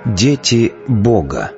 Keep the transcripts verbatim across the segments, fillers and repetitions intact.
Дети Бога.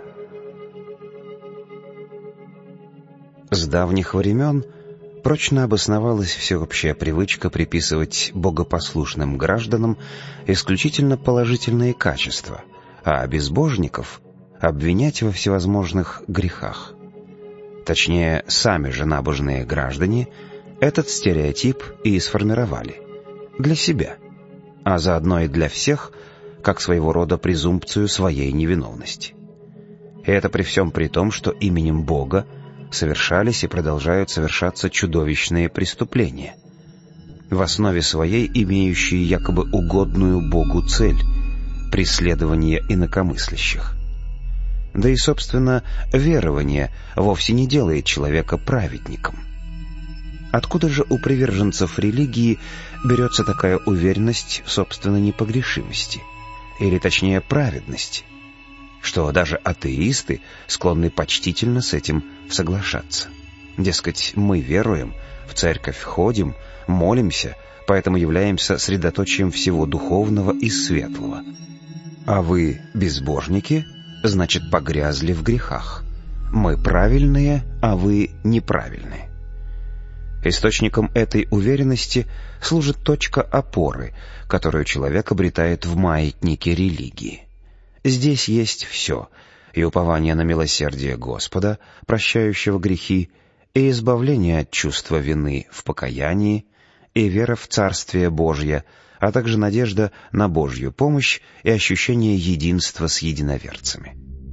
С давних времен прочно обосновалась всеобщая привычка приписывать богопослушным гражданам исключительно положительные качества, а безбожников обвинять во всевозможных грехах. Точнее, сами же набожные граждане этот стереотип и сформировали для себя, а заодно и для всех, как своего рода презумпцию своей невиновности. И это при всем при том, что именем Бога совершались и продолжают совершаться чудовищные преступления, в основе своей имеющие якобы угодную Богу цель — преследование инакомыслящих. Да и, собственно, верование вовсе не делает человека праведником. Откуда же у приверженцев религии берется такая уверенность в собственной непогрешимости? Или точнее праведности, что даже атеисты склонны почтительно с этим соглашаться. Дескать, мы веруем, в церковь ходим, молимся, поэтому являемся средоточием всего духовного и светлого. А вы безбожники, значит, погрязли в грехах. Мы правильные, а вы неправильные. Источником этой уверенности служит точка опоры, которую человек обретает в маятнике религии. Здесь есть все: и упование на милосердие Господа, прощающего грехи, и избавление от чувства вины в покаянии, и вера в Царствие Божье, а также надежда на Божью помощь и ощущение единства с единоверцами.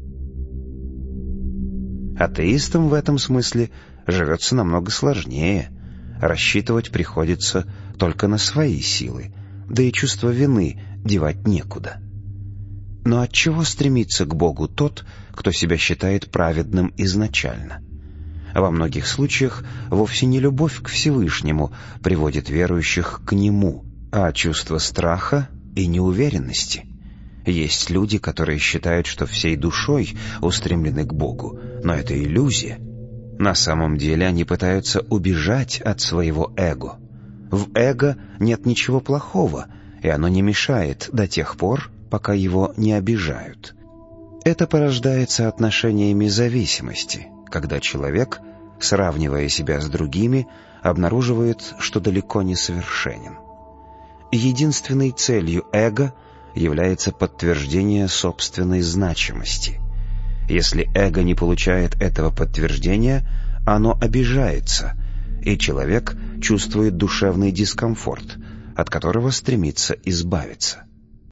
Атеистам в этом смысле живется намного сложнее. Рассчитывать приходится только на свои силы, да и чувство вины девать некуда. Но отчего стремится к Богу тот, кто себя считает праведным изначально? Во многих случаях вовсе не любовь к Всевышнему приводит верующих к Нему, а чувство страха и неуверенности. Есть люди, которые считают, что всей душой устремлены к Богу, но это иллюзия. На самом деле они пытаются убежать от своего эго. В эго нет ничего плохого, и оно не мешает до тех пор, пока его не обижают. Это порождается отношениями зависимости, когда человек, сравнивая себя с другими, обнаруживает, что далеко не совершенен. Единственной целью эго является подтверждение собственной значимости. Если эго не получает этого подтверждения, оно обижается, и человек чувствует душевный дискомфорт, от которого стремится избавиться.